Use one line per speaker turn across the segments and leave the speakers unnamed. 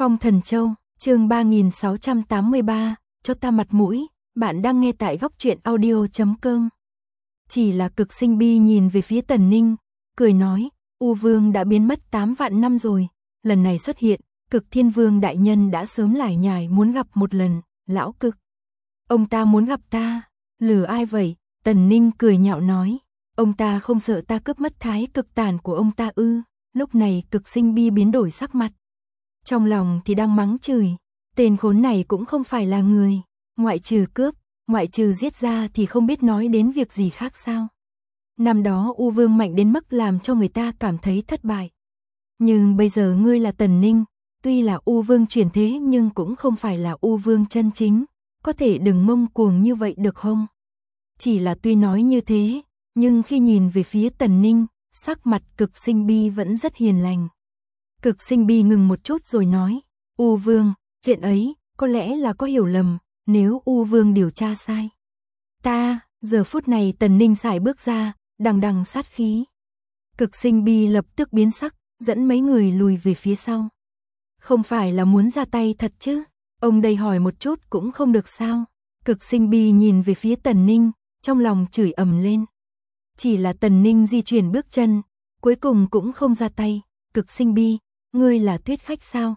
Phong Thần Châu, chương 3683, cho ta mặt mũi, bạn đang nghe tại góc truyện audio.com. Chỉ là Cực Sinh Bi nhìn về phía Tần Ninh, cười nói, U Vương đã biến mất 8 vạn năm rồi, lần này xuất hiện, Cực Thiên Vương đại nhân đã sớm lải nhải muốn gặp một lần, lão Cực. Ông ta muốn gặp ta, lừa ai vậy? Tần Ninh cười nhạo nói, ông ta không sợ ta cướp mất thái cực tản của ông ta ư? Lúc này Cực Sinh Bi biến đổi sắc mặt. Trong lòng thì đang mắng chửi, tên khốn này cũng không phải là người, ngoại trừ cướp, ngoại trừ giết ra thì không biết nói đến việc gì khác sao. Năm đó U Vương mạnh đến mức làm cho người ta cảm thấy thất bại. Nhưng bây giờ ngươi là Tần Ninh, tuy là U Vương chuyển thế nhưng cũng không phải là U Vương chân chính, có thể đừng ngông cuồng như vậy được không? Chỉ là tuy nói như thế, nhưng khi nhìn về phía Tần Ninh, sắc mặt Cực Sinh Bi vẫn rất hiền lành. Cực Sinh Bi ngừng một chút rồi nói, U Vương, chuyện ấy, có lẽ là có hiểu lầm, nếu U Vương điều tra sai. Giờ phút này Tần Ninh sải bước ra, đằng đằng sát khí. Cực Sinh Bi lập tức biến sắc, dẫn mấy người lùi về phía sau. Không phải là muốn ra tay thật chứ, ông đây hỏi một chút cũng không được sao. Cực Sinh Bi nhìn về phía Tần Ninh, trong lòng chửi ầm lên. Chỉ là Tần Ninh di chuyển bước chân, cuối cùng cũng không ra tay. Cực Sinh Bi, ngươi là thuyết khách sao?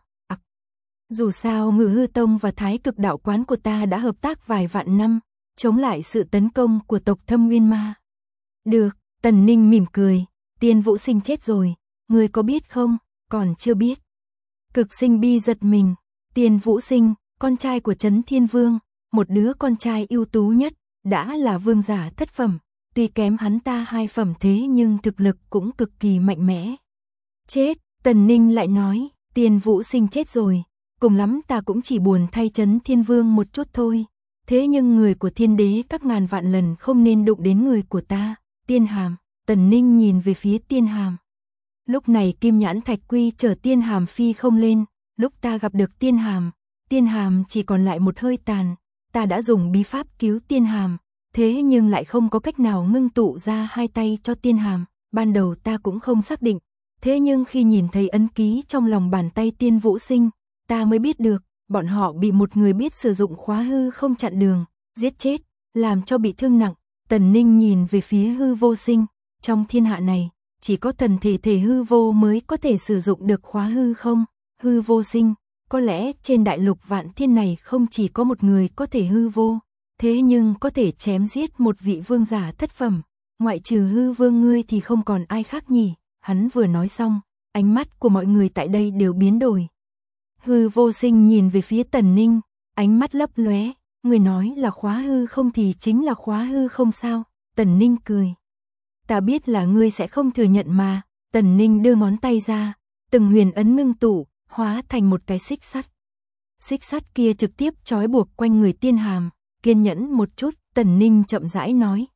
Dù sao Ngự Hư Tông và Thái Cực Đạo Quán của ta đã hợp tác vài vạn năm, chống lại sự tấn công của tộc Thâm Nguyên Ma. Được, Tần Ninh mỉm cười, Tiên Vũ Sinh chết rồi, ngươi có biết không? Còn chưa biết. Cực Sinh Bi giật mình, Tiên Vũ Sinh, con trai của Trấn Thiên Vương, một đứa con trai ưu tú nhất, đã là vương giả thất phẩm, tuy kém hắn ta 2 phẩm thế nhưng thực lực cũng cực kỳ mạnh mẽ. Chết, Tần Ninh lại nói, Tiên Vũ Sinh chết rồi, cùng lắm ta cũng chỉ buồn thay Trấn Thiên Vương một chút thôi, thế nhưng người của Thiên Đế các ngàn vạn lần không nên đụng đến người của ta. Tiên Hàm, Tần Ninh nhìn về phía Tiên Hàm. Lúc này Kim Nhãn Thạch Quy chở Tiên Hàm phi không lên, lúc ta gặp được Tiên Hàm chỉ còn lại một hơi tàn, ta đã dùng bí pháp cứu Tiên Hàm, thế nhưng lại không có cách nào ngưng tụ ra 2 tay cho Tiên Hàm, ban đầu ta cũng không xác định, thế nhưng khi nhìn thấy ấn ký trong lòng bàn tay Tiên Vũ Sinh, ta mới biết được, bọn họ bị một người biết sử dụng khóa hư không chặn đường, giết chết, làm cho bị thương nặng. Tần Ninh nhìn về phía Hư Vô Sinh, trong thiên hạ này, chỉ có thần thể hư vô mới có thể sử dụng được khóa hư không. Hư Vô Sinh, có lẽ trên đại lục vạn thiên này không chỉ có một người có thể hư vô, thế nhưng có thể chém giết một vị vương giả thất phẩm, ngoại trừ Hư Vương ngươi thì không còn ai khác nhỉ. Hắn vừa nói xong, ánh mắt của mọi người tại đây đều biến đổi. Hư Vô Sinh nhìn về phía Tần Ninh, ánh mắt lấp lóe, người nói là khóa hư không thì chính là khóa hư không sao? Tần Ninh cười. Ta biết là ngươi sẽ không thừa nhận mà. Tần Ninh đưa ngón tay ra, từng huyền ấn ngưng tụ, hóa thành một cái xích sắt. Xích sắt kia trực tiếp trói buộc quanh người Tiên Hàm, kiên nhẫn một chút, Tần Ninh chậm rãi nói,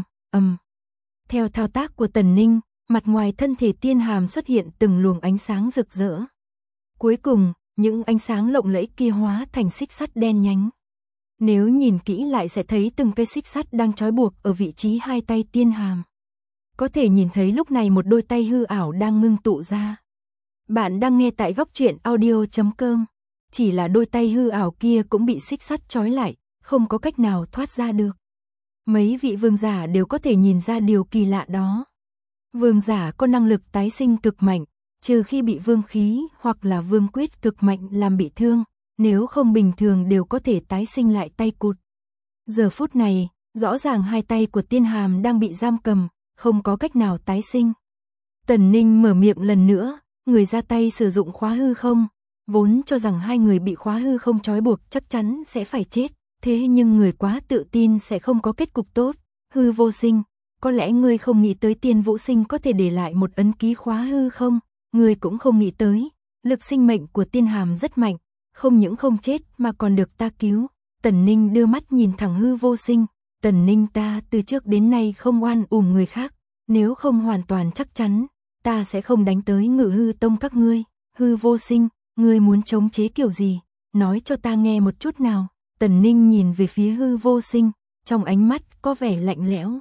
Theo thao tác của Tần Ninh, mặt ngoài thân thể Tiên Hàm xuất hiện từng luồng ánh sáng rực rỡ. Cuối cùng, những ánh sáng lộng lẫy kia hóa thành xích sắt đen nhánh. Nếu nhìn kỹ lại sẽ thấy từng cây xích sắt đang trói buộc ở vị trí 2 tay Tiên Hàm. Có thể nhìn thấy lúc này một đôi tay hư ảo đang ngưng tụ ra. Bạn đang nghe tại góc truyện audio.com. Chỉ là đôi tay hư ảo kia cũng bị xích sắt trói lại, không có cách nào thoát ra được. Mấy vị vương giả đều có thể nhìn ra điều kỳ lạ đó. Vương giả có năng lực tái sinh cực mạnh, trừ khi bị vương khí hoặc là vương quyết cực mạnh làm bị thương, nếu không bình thường đều có thể tái sinh lại tay cụt. Giờ phút này, rõ ràng 2 tay của Tiên Hàm đang bị giam cầm, không có cách nào tái sinh. Tần Ninh mở miệng lần nữa, người ra tay sử dụng khóa hư không, vốn cho rằng 2 người bị khóa hư không trói buộc chắc chắn sẽ phải chết, thế nhưng người quá tự tin sẽ không có kết cục tốt. Hư Vô Sinh, có lẽ ngươi không nghĩ tới Tiên Vũ Sinh có thể để lại một ấn ký khóa hư không, ngươi cũng không nghĩ tới, lực sinh mệnh của Tiên Hàm rất mạnh, không những không chết mà còn được ta cứu. Tần Ninh đưa mắt nhìn thẳng Hư Vô Sinh, Tần Ninh ta từ trước đến nay không oan uổng người khác, nếu không hoàn toàn chắc chắn, ta sẽ không đánh tới Ngự Hư Tông các ngươi. Hư Vô Sinh, ngươi muốn chống chế kiểu gì, nói cho ta nghe một chút nào. Tần Ninh nhìn về phía Hư Vô Sinh, trong ánh mắt có vẻ lạnh lẽo.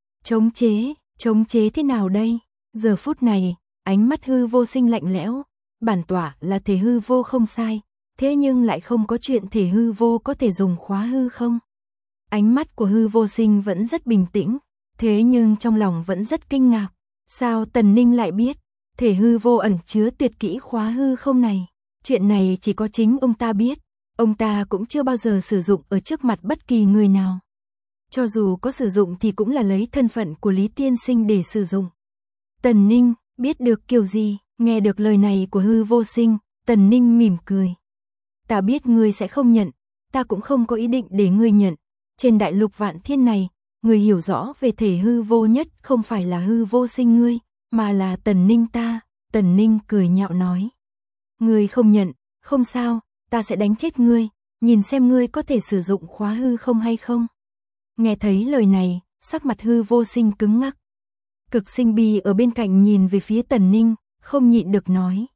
Chống chế thế nào đây? Giờ phút này, ánh mắt Hư Vô Sinh lạnh lẽo, bản tọa là thể hư vô không sai, thế nhưng lại không có chuyện thể hư vô có thể dùng khóa hư không. Ánh mắt của hư vô sinh vẫn rất bình tĩnh, thế nhưng trong lòng vẫn rất kinh ngạc. Sao Tần Ninh lại biết, thể hư vô ẩn chứa tuyệt kỹ khóa hư không này? Chuyện này chỉ có chính ông ta biết, ông ta cũng chưa bao giờ sử dụng ở trước mặt bất kỳ người nào. Cho dù có sử dụng thì cũng là lấy thân phận của Lý Tiên Sinh để sử dụng. Tần Ninh, biết được kiểu gì? Nghe được lời này của hư vô sinh, Tần Ninh mỉm cười. Ta biết ngươi sẽ không nhận, ta cũng không có ý định để ngươi nhận. Trên đại lục vạn thiên này, người hiểu rõ về thể hư vô nhất không phải là hư vô sinh ngươi, mà là Tần Ninh ta. Tần Ninh cười nhạo nói. Ngươi không nhận, không sao, ta sẽ đánh chết ngươi, nhìn xem ngươi có thể sử dụng khóa hư không hay không. Nghe thấy lời này, sắc mặt hư vô sinh cứng ngắc. Cực Sinh Bi ở bên cạnh nhìn về phía Tần Ninh, không nhịn được nói.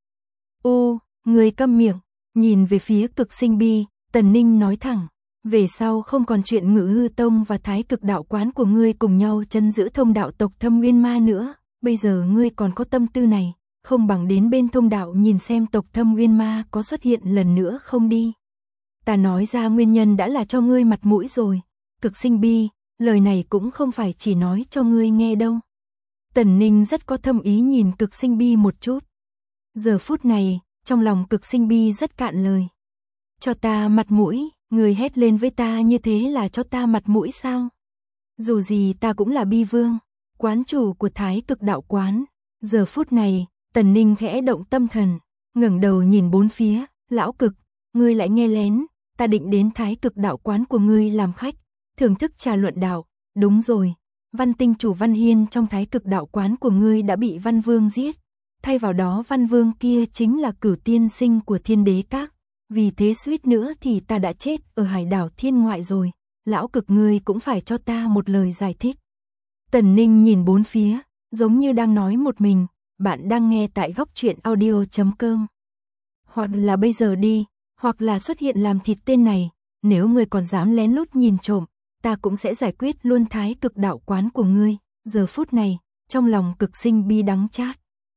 Ô, ngươi câm miệng, nhìn về phía Cực Sinh Bi, Tần Ninh nói thẳng. Về sau không còn chuyện Ngự Hư Tông và Thái Cực Đạo Quán của ngươi cùng nhau trấn giữ thông đạo tộc Thâm Nguyên Ma nữa. Bây giờ ngươi còn có tâm tư này, không bằng đến bên thông đạo nhìn xem tộc Thâm Nguyên Ma có xuất hiện lần nữa không đi. Ta nói ra nguyên nhân đã là cho ngươi mặt mũi rồi. Cực Sinh Bi, lời này cũng không phải chỉ nói cho ngươi nghe đâu. Tần Ninh rất có thâm ý nhìn Cực Sinh Bi một chút. Giờ phút này, trong lòng Cực Sinh Bi rất cạn lời. Cho ta mặt mũi, người hét lên với ta như thế là cho ta mặt mũi sao? Dù gì ta cũng là Bi Vương, quán chủ của Thái Cực Đạo Quán. Giờ phút này, Tần Ninh khẽ động tâm thần, ngẩng đầu nhìn bốn phía, lão Cực, ngươi lại nghe lén, ta định đến Thái Cực Đạo Quán của ngươi làm khách, thưởng thức trà luận đạo. Đúng rồi, Văn Tinh chủ Văn Hiên trong Thái Cực Đạo Quán của ngươi đã bị Văn Vương giết, thay vào đó Văn Vương kia chính là Cửu Tiên Sinh của Thiên Đế Các. Vì thế suýt nữa thì ta đã chết ở hải đảo Thiên Ngoại rồi, lão Cực ngươi cũng phải cho ta một lời giải thích. Tần Ninh nhìn bốn phía, giống như đang nói một mình. Bạn đang nghe tại Góc Truyện Audio.com. Hoặc là bây giờ đi, hoặc là xuất hiện làm thịt tên này, nếu ngươi còn dám lén lút nhìn trộm, ta cũng sẽ giải quyết luôn Thái Cực Đạo Quán của ngươi. Giờ phút này, trong lòng Cực Sinh Bi đắng chát.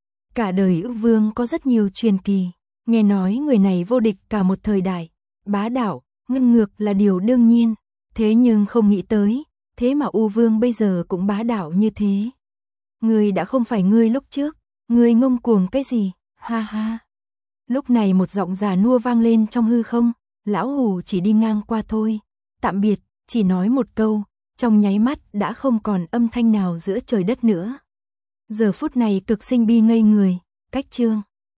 Cả đời Ưu Vương có rất nhiều truyền kỳ, nghe nói người này vô địch cả một thời đại, bá đạo, ngang ngược là điều đương nhiên, thế nhưng không nghĩ tới, thế mà Ưu Vương bây giờ cũng bá đạo như thế. Ngươi đã không phải ngươi lúc trước, ngươi ngông cuồng cái gì, ha ha. Lúc này một giọng già nua vang lên trong hư không, lão hủ chỉ đi ngang qua thôi, tạm biệt, chỉ nói một câu, trong nháy mắt đã không còn âm thanh nào giữa trời đất nữa. Giờ phút này Cực Sinh Bi ngây người, cách chương.